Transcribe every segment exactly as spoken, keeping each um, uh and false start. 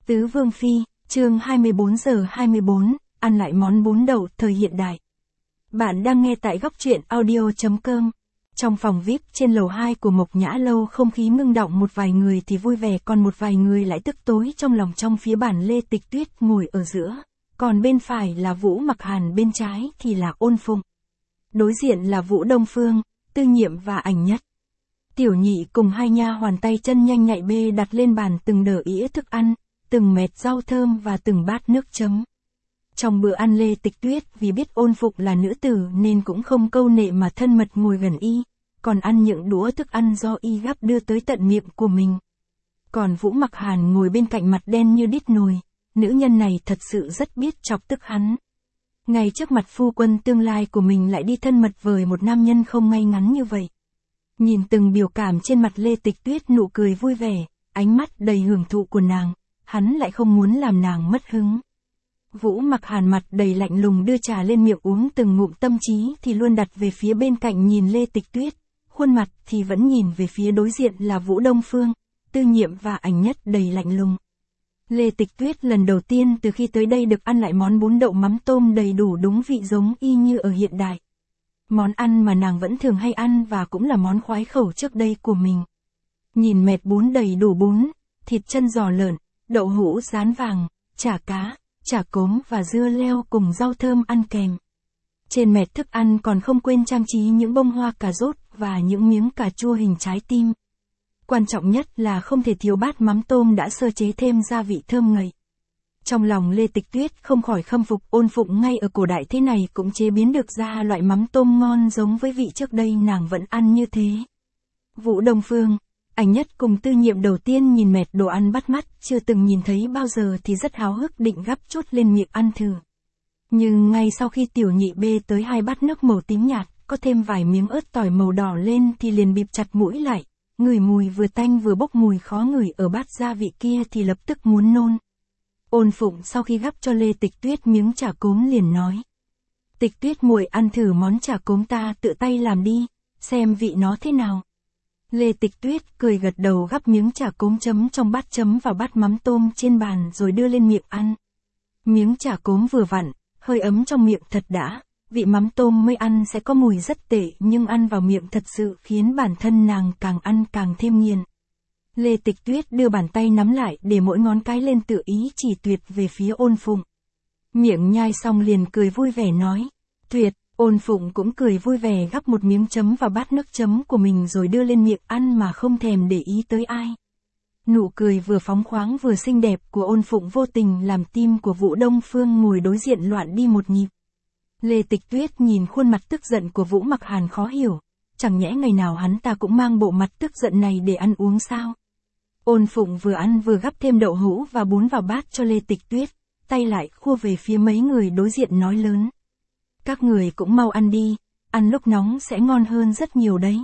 Tứ Vương Phi, chương hai mươi bốn giờ hai mươi bốn, ăn lại món bún đậu thời hiện đại. Bạn đang nghe tại góc truyện audio chấm com. Trong phòng vi ai pi trên lầu hai của Mộc Nhã Lâu, không khí ngưng đọng, một vài người thì vui vẻ còn một vài người lại tức tối trong lòng. Trong phía bàn Lê Tịch Tuyết ngồi ở giữa, còn bên phải là Vũ Mặc Hàn, bên trái thì là Ôn Phụng. Đối diện là Vũ Đông Phương, Tư Nhiệm và Ảnh Nhất. Tiểu Nhị cùng hai nha hoàn tay chân nhanh nhạy bê đặt lên bàn từng đỡ ĩa thức ăn, từng mẹt rau thơm và từng bát nước chấm. Trong bữa ăn, Lê Tịch Tuyết vì biết Ôn Phụng là nữ tử nên cũng không câu nệ mà thân mật ngồi gần y, còn ăn những đũa thức ăn do y gắp đưa tới tận miệng của mình. Còn Vũ Mặc Hàn ngồi bên cạnh mặt đen như đít nồi, nữ nhân này thật sự rất biết chọc tức hắn. Ngay trước mặt phu quân tương lai của mình lại đi thân mật với một nam nhân không ngay ngắn như vậy. Nhìn từng biểu cảm trên mặt Lê Tịch Tuyết, nụ cười vui vẻ, ánh mắt đầy hưởng thụ của nàng, hắn lại không muốn làm nàng mất hứng. Vũ Mặc Hàn mặt đầy lạnh lùng đưa trà lên miệng uống từng ngụm, tâm trí thì luôn đặt về phía bên cạnh nhìn Lê Tịch Tuyết, khuôn mặt thì vẫn nhìn về phía đối diện là Vũ Đông Phương, Tư Nhiệm và Ảnh Nhất đầy lạnh lùng. Lê Tịch Tuyết lần đầu tiên từ khi tới đây được ăn lại món bún đậu mắm tôm đầy đủ đúng vị, giống y như ở hiện đại. Món ăn mà nàng vẫn thường hay ăn và cũng là món khoái khẩu trước đây của mình. Nhìn mẹt bún đầy đủ bún, thịt chân giò lợn, đậu hũ rán vàng, chả cá, chả cốm và dưa leo cùng rau thơm ăn kèm. Trên mẹt thức ăn còn không quên trang trí những bông hoa cà rốt và những miếng cà chua hình trái tim. Quan trọng nhất là không thể thiếu bát mắm tôm đã sơ chế thêm gia vị thơm ngậy. Trong lòng Lê Tịch Tuyết không khỏi khâm phục Ôn Phụng, ngay ở cổ đại thế này cũng chế biến được ra loại mắm tôm ngon giống với vị trước đây nàng vẫn ăn như thế. Vũ Đông Phương, Ảnh Nhất cùng Tư Nhiệm đầu tiên nhìn mẹt đồ ăn bắt mắt, chưa từng nhìn thấy bao giờ thì rất háo hức định gắp chút lên miệng ăn thử. Nhưng ngay sau khi Tiểu Nhị bê tới hai bát nước màu tím nhạt, có thêm vài miếng ớt tỏi màu đỏ lên thì liền bịt chặt mũi lại, ngửi mùi vừa tanh vừa bốc mùi khó ngửi ở bát gia vị kia thì lập tức muốn nôn. Ôn Phụng sau khi gắp cho Lê Tịch Tuyết miếng chả cốm liền nói: Tịch Tuyết muội ăn thử món chả cốm ta tự tay làm đi, xem vị nó thế nào. Lê Tịch Tuyết cười gật đầu, gắp miếng chả cốm chấm trong bát chấm vào bát mắm tôm trên bàn rồi đưa lên miệng ăn. Miếng chả cốm vừa vặn, hơi ấm trong miệng thật đã, vị mắm tôm mới ăn sẽ có mùi rất tệ nhưng ăn vào miệng thật sự khiến bản thân nàng càng ăn càng thêm nghiền. Lê Tịch Tuyết đưa bàn tay nắm lại để mỗi ngón cái lên tự ý chỉ tuyệt về phía Ôn Phụng. Miệng nhai xong liền cười vui vẻ nói: Tuyệt. Ôn Phụng cũng cười vui vẻ gắp một miếng chấm vào bát nước chấm của mình rồi đưa lên miệng ăn mà không thèm để ý tới ai. Nụ cười vừa phóng khoáng vừa xinh đẹp của Ôn Phụng vô tình làm tim của Vũ Đông Phương ngồi đối diện loạn đi một nhịp. Lê Tịch Tuyết nhìn khuôn mặt tức giận của Vũ Mặc Hàn khó hiểu, chẳng nhẽ ngày nào hắn ta cũng mang bộ mặt tức giận này để ăn uống sao? Ôn Phụng vừa ăn vừa gắp thêm đậu hũ và bún vào bát cho Lê Tịch Tuyết, tay lại khua về phía mấy người đối diện nói lớn: Các người cũng mau ăn đi, ăn lúc nóng sẽ ngon hơn rất nhiều đấy.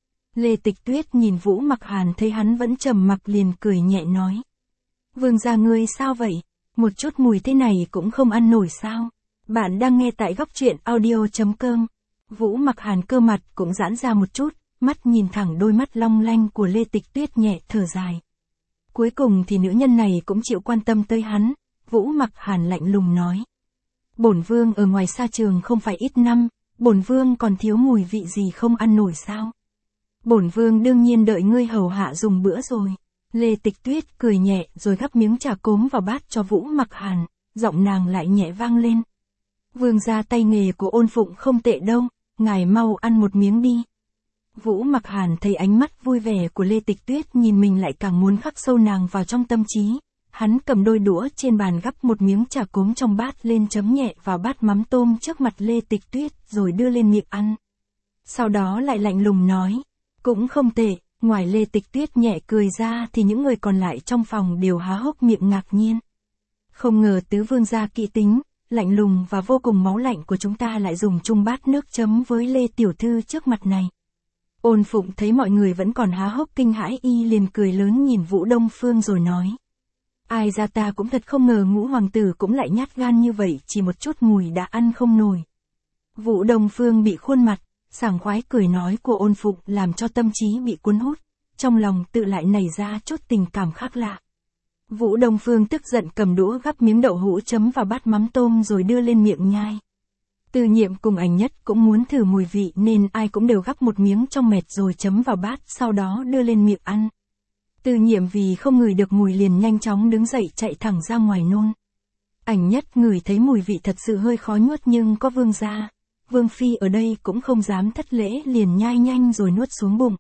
Lê Tịch Tuyết nhìn Vũ Mặc Hàn thấy hắn vẫn trầm mặc liền cười nhẹ nói: Vương gia ngươi sao vậy, một chút mùi thế này cũng không ăn nổi sao? Bạn đang nghe tại góc truyện audio chấm com. Vũ Mặc Hàn cơ mặt cũng giãn ra một chút, mắt nhìn thẳng đôi mắt long lanh của Lê Tịch Tuyết nhẹ thở dài. Cuối cùng thì nữ nhân này cũng chịu quan tâm tới hắn. Vũ Mặc Hàn lạnh lùng nói: Bổn vương ở ngoài sa trường không phải ít năm, bổn vương còn thiếu mùi vị gì không ăn nổi sao? Bổn vương đương nhiên đợi ngươi hầu hạ dùng bữa rồi. Lê Tịch Tuyết cười nhẹ rồi gắp miếng chả cốm vào bát cho Vũ Mặc Hàn, giọng nàng lại nhẹ vang lên: Vương gia tay nghề của Ôn Phụng không tệ đâu, ngài mau ăn một miếng đi. Vũ Mặc Hàn thấy ánh mắt vui vẻ của Lê Tịch Tuyết nhìn mình lại càng muốn khắc sâu nàng vào trong tâm trí. Hắn cầm đôi đũa trên bàn gắp một miếng chả cốm trong bát lên chấm nhẹ vào bát mắm tôm trước mặt Lê Tịch Tuyết rồi đưa lên miệng ăn. Sau đó lại lạnh lùng nói: Cũng không tệ. Ngoài Lê Tịch Tuyết nhẹ cười ra thì những người còn lại trong phòng đều há hốc miệng ngạc nhiên. Không ngờ tứ vương gia kỹ tính, lạnh lùng và vô cùng máu lạnh của chúng ta lại dùng chung bát nước chấm với Lê tiểu thư trước mặt này. Ôn Phụng thấy mọi người vẫn còn há hốc kinh hãi, y liền cười lớn nhìn Vũ Đông Phương rồi nói: Ai ra ta cũng thật không ngờ Ngũ hoàng tử cũng lại nhát gan như vậy, chỉ một chút mùi đã ăn không nổi. Vũ Đông Phương bị khuôn mặt sảng khoái cười nói của Ôn Phụng làm cho tâm trí bị cuốn hút, trong lòng tự lại nảy ra chút tình cảm khác lạ. Vũ Đông Phương tức giận cầm đũa gắp miếng đậu hũ chấm vào bát mắm tôm rồi đưa lên miệng nhai. Từ Nhiệm cùng Ảnh Nhất cũng muốn thử mùi vị nên ai cũng đều gắp một miếng trong mệt rồi chấm vào bát, sau đó đưa lên miệng ăn. Từ Nhiệm vì không ngửi được mùi liền nhanh chóng đứng dậy chạy thẳng ra ngoài nôn. Ảnh Nhất ngửi thấy mùi vị thật sự hơi khó nuốt nhưng có Vương gia, Vương phi ở đây cũng không dám thất lễ liền nhai nhanh rồi nuốt xuống bụng.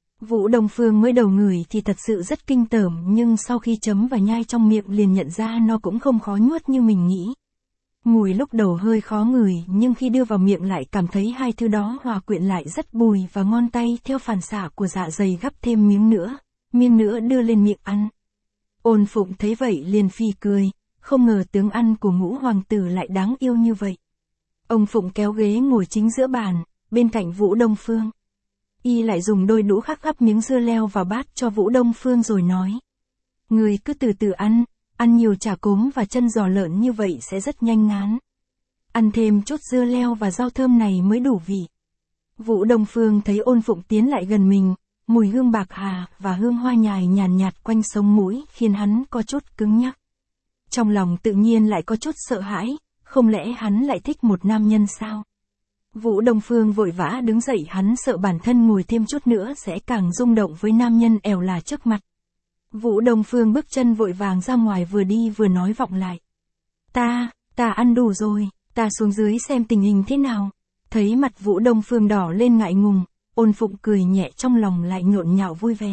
Vũ Đông Phương mới đầu ngửi thì thật sự rất kinh tởm nhưng sau khi chấm và nhai trong miệng liền nhận ra nó cũng không khó nuốt như mình nghĩ. Mùi lúc đầu hơi khó ngửi nhưng khi đưa vào miệng lại cảm thấy hai thứ đó hòa quyện lại rất bùi và ngon tay, theo phản xạ của dạ dày gắp thêm miếng nữa, miếng nữa đưa lên miệng ăn. Ôn Phụng thấy vậy liền phì cười, không ngờ tướng ăn của Ngũ hoàng tử lại đáng yêu như vậy. Ông Phụng kéo ghế ngồi chính giữa bàn, bên cạnh Vũ Đông Phương. Y lại dùng đôi đũa khác gắp miếng dưa leo vào bát cho Vũ Đông Phương rồi nói. Người cứ từ từ ăn, ăn nhiều chả cốm và chân giò lợn như vậy sẽ rất nhanh ngán. Ăn thêm chút dưa leo và rau thơm này mới đủ vị. Vũ Đông Phương thấy Ôn Phụng tiến lại gần mình, mùi hương bạc hà và hương hoa nhài nhàn nhạt quanh sống mũi khiến hắn có chút cứng nhắc. Trong lòng tự nhiên lại có chút sợ hãi, không lẽ hắn lại thích một nam nhân sao? Vũ Đông Phương vội vã đứng dậy, hắn sợ bản thân ngồi thêm chút nữa sẽ càng rung động với nam nhân ẻo là trước mặt. Vũ Đông Phương bước chân vội vàng ra ngoài, vừa đi vừa nói vọng lại. Ta, ta ăn đủ rồi, ta xuống dưới xem tình hình thế nào. Thấy mặt Vũ Đông Phương đỏ lên ngại ngùng, Ôn Phụng cười nhẹ, trong lòng lại nhộn nhạo vui vẻ.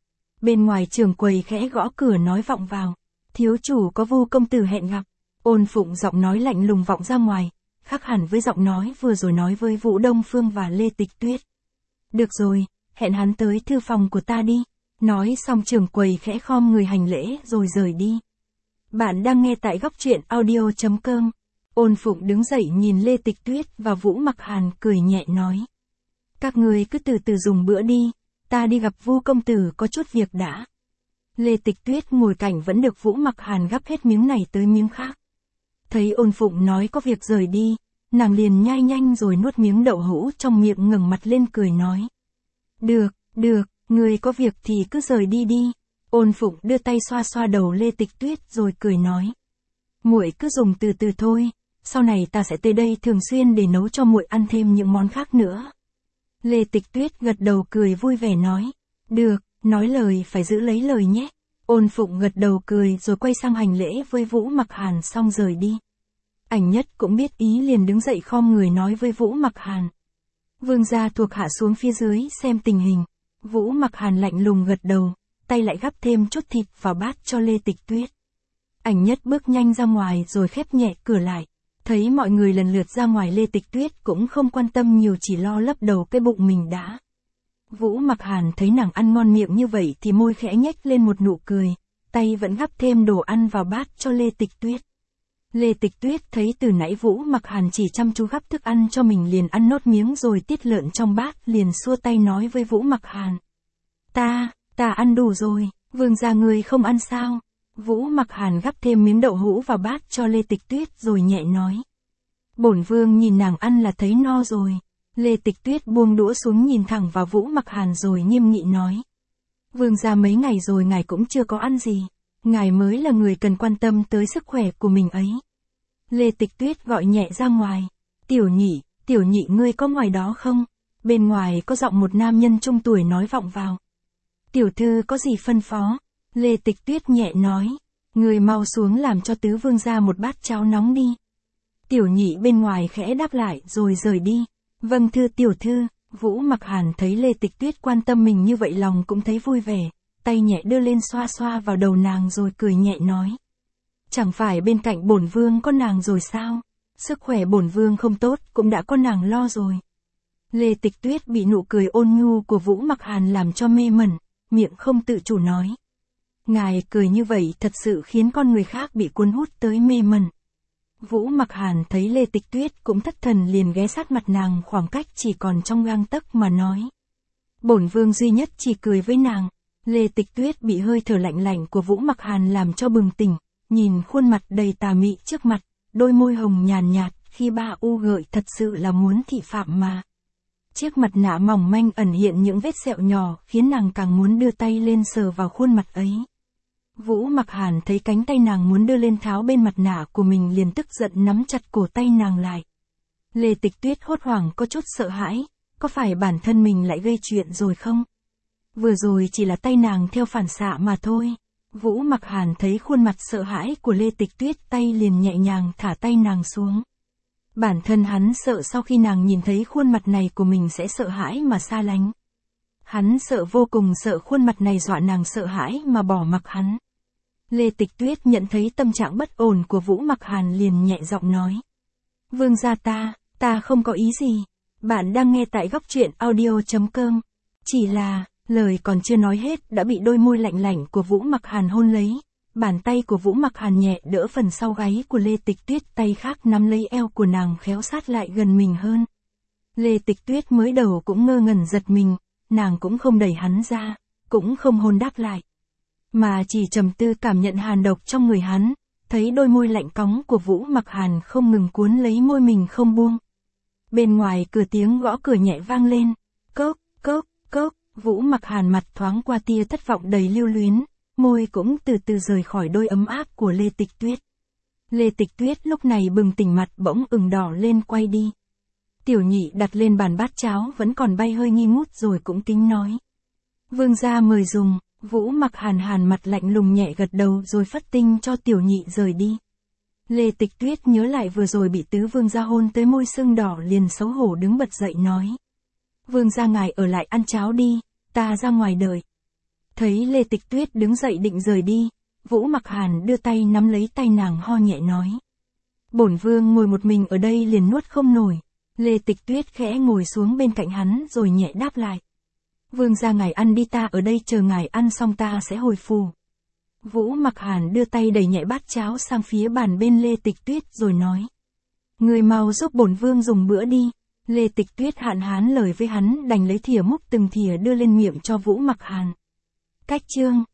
Bên ngoài trưởng quầy khẽ gõ cửa nói vọng vào. Thiếu chủ có Vu công tử hẹn gặp. Ôn Phụng giọng nói lạnh lùng vọng ra ngoài, khác hẳn với giọng nói vừa rồi nói với Vũ Đông Phương và Lê Tịch Tuyết. Được rồi, hẹn hắn tới thư phòng của ta đi. Nói xong trưởng quầy khẽ khom người hành lễ rồi rời đi. Bạn đang nghe tại góc truyện audio chấm com. Ôn Phụng đứng dậy nhìn Lê Tịch Tuyết và Vũ Mặc Hàn cười nhẹ nói. Các người cứ từ từ dùng bữa đi, ta đi gặp Vu công tử có chút việc đã. Lê Tịch Tuyết ngồi cạnh vẫn được Vũ Mặc Hàn gắp hết miếng này tới miếng khác. Thấy Ôn Phụng nói có việc rời đi, nàng liền nhai nhanh rồi nuốt miếng đậu hũ trong miệng, ngẩng mặt lên cười nói. Được, được, người có việc thì cứ rời đi đi. Ôn Phụng đưa tay xoa xoa đầu Lê Tịch Tuyết rồi cười nói. Muội cứ dùng từ từ thôi, sau này ta sẽ tới đây thường xuyên để nấu cho muội ăn thêm những món khác nữa. Lê Tịch Tuyết gật đầu cười vui vẻ nói. Được, nói lời phải giữ lấy lời nhé. Ôn Phụng gật đầu cười rồi quay sang hành lễ với Vũ Mặc Hàn xong rời đi. Ảnh Nhất cũng biết ý liền đứng dậy khom người nói với Vũ Mặc Hàn. Vương gia thuộc hạ xuống phía dưới xem tình hình. Vũ Mặc Hàn lạnh lùng gật đầu, tay lại gắp thêm chút thịt vào bát cho Lê Tịch Tuyết. Ảnh Nhất bước nhanh ra ngoài rồi khép nhẹ cửa lại. Thấy mọi người lần lượt ra ngoài, Lê Tịch Tuyết cũng không quan tâm nhiều, chỉ lo lấp đầu cái bụng mình đã. Vũ Mặc Hàn thấy nàng ăn ngon miệng như vậy thì môi khẽ nhếch lên một nụ cười, tay vẫn gắp thêm đồ ăn vào bát cho Lê Tịch Tuyết. Lê Tịch Tuyết thấy từ nãy Vũ Mặc Hàn chỉ chăm chú gắp thức ăn cho mình liền ăn nốt miếng rồi tiết lợn trong bát, liền xua tay nói với Vũ Mặc Hàn. Ta, ta ăn đủ rồi, vương gia người không ăn sao? Vũ Mặc Hàn gắp thêm miếng đậu hũ vào bát cho Lê Tịch Tuyết rồi nhẹ nói. Bổn vương nhìn nàng ăn là thấy no rồi. Lê Tịch Tuyết buông đũa xuống nhìn thẳng vào Vũ Mặc Hàn rồi nghiêm nghị nói. Vương gia mấy ngày rồi ngài cũng chưa có ăn gì. Ngài mới là người cần quan tâm tới sức khỏe của mình ấy. Lê Tịch Tuyết gọi nhẹ ra ngoài. Tiểu Nhị, Tiểu Nhị ngươi có ngoài đó không? Bên ngoài có giọng một nam nhân trung tuổi nói vọng vào. Tiểu thư có gì phân phó? Lê Tịch Tuyết nhẹ nói. Ngươi mau xuống làm cho tứ vương gia một bát cháo nóng đi. Tiểu Nhị bên ngoài khẽ đáp lại rồi rời đi. Vâng thưa tiểu thư. Vũ Mặc Hàn thấy Lê Tịch Tuyết quan tâm mình như vậy lòng cũng thấy vui vẻ, tay nhẹ đưa lên xoa xoa vào đầu nàng rồi cười nhẹ nói. Chẳng phải bên cạnh bổn vương có nàng rồi sao? Sức khỏe bổn vương không tốt cũng đã có nàng lo rồi. Lê Tịch Tuyết bị nụ cười ôn nhu của Vũ Mặc Hàn làm cho mê mẩn, miệng không tự chủ nói. Ngài cười như vậy thật sự khiến con người khác bị cuốn hút tới mê mẩn. Vũ Mặc Hàn thấy Lê Tịch Tuyết cũng thất thần liền ghé sát mặt nàng, khoảng cách chỉ còn trong gang tấc mà nói. Bổn vương duy nhất chỉ cười với nàng. Lê Tịch Tuyết bị hơi thở lạnh lạnh của Vũ Mặc Hàn làm cho bừng tỉnh, nhìn khuôn mặt đầy tà mị trước mặt, đôi môi hồng nhàn nhạt, khi ba u gợi thật sự là muốn thị phạm mà. Chiếc mặt nạ mỏng manh ẩn hiện những vết sẹo nhỏ khiến nàng càng muốn đưa tay lên sờ vào khuôn mặt ấy. Vũ Mặc Hàn thấy cánh tay nàng muốn đưa lên tháo bên mặt nạ của mình liền tức giận nắm chặt cổ tay nàng lại. Lê Tịch Tuyết hốt hoảng có chút sợ hãi, có phải bản thân mình lại gây chuyện rồi không? Vừa rồi chỉ là tay nàng theo phản xạ mà thôi. Vũ Mặc Hàn thấy khuôn mặt sợ hãi của Lê Tịch Tuyết tay liền nhẹ nhàng thả tay nàng xuống. Bản thân hắn sợ sau khi nàng nhìn thấy khuôn mặt này của mình sẽ sợ hãi mà xa lánh. Hắn sợ vô cùng sợ khuôn mặt này dọa nàng sợ hãi mà bỏ mặc hắn. Lê Tịch Tuyết nhận thấy tâm trạng bất ổn của Vũ Mặc Hàn liền nhẹ giọng nói. Vương gia ta, ta không có ý gì. Bạn đang nghe tại góc truyện audio chấm com. Chỉ là, lời còn chưa nói hết đã bị đôi môi lạnh lạnh của Vũ Mặc Hàn hôn lấy. Bàn tay của Vũ Mặc Hàn nhẹ đỡ phần sau gáy của Lê Tịch Tuyết, tay khác nắm lấy eo của nàng khéo sát lại gần mình hơn. Lê Tịch Tuyết mới đầu cũng ngơ ngẩn giật mình, nàng cũng không đẩy hắn ra, cũng không hôn đáp lại. Mà chỉ trầm tư cảm nhận hàn độc trong người hắn, thấy đôi môi lạnh cóng của Vũ Mặc Hàn không ngừng cuốn lấy môi mình không buông. Bên ngoài cửa tiếng gõ cửa nhẹ vang lên, cốc, cốc, cốc, Vũ Mặc Hàn mặt thoáng qua tia thất vọng đầy lưu luyến, môi cũng từ từ rời khỏi đôi ấm áp của Lê Tịch Tuyết. Lê Tịch Tuyết lúc này bừng tỉnh mặt bỗng ửng đỏ lên quay đi. Tiểu Nhị đặt lên bàn bát cháo vẫn còn bay hơi nghi ngút rồi cũng tính nói. Vương gia mời dùng. Vũ Mặc Hàn hàn mặt lạnh lùng nhẹ gật đầu rồi phất tinh cho Tiểu Nhị rời đi. Lê Tịch Tuyết nhớ lại vừa rồi bị tứ vương gia hôn tới môi sưng đỏ liền xấu hổ đứng bật dậy nói. Vương gia ngài ở lại ăn cháo đi, ta ra ngoài đợi. Thấy Lê Tịch Tuyết đứng dậy định rời đi, Vũ Mặc Hàn đưa tay nắm lấy tay nàng ho nhẹ nói. Bổn vương ngồi một mình ở đây liền nuốt không nổi. Lê Tịch Tuyết khẽ ngồi xuống bên cạnh hắn rồi nhẹ đáp lại. Vương gia ngài ăn đi, ta ở đây chờ ngài ăn xong ta sẽ hồi phù. Vũ Mặc Hàn đưa tay đẩy nhẹ bát cháo sang phía bàn bên Lê Tịch Tuyết rồi nói. Người mau giúp bổn vương dùng bữa đi. Lê Tịch Tuyết hạn hán lời với hắn đành lấy thìa múc từng thìa đưa lên miệng cho Vũ Mặc Hàn. Cách chương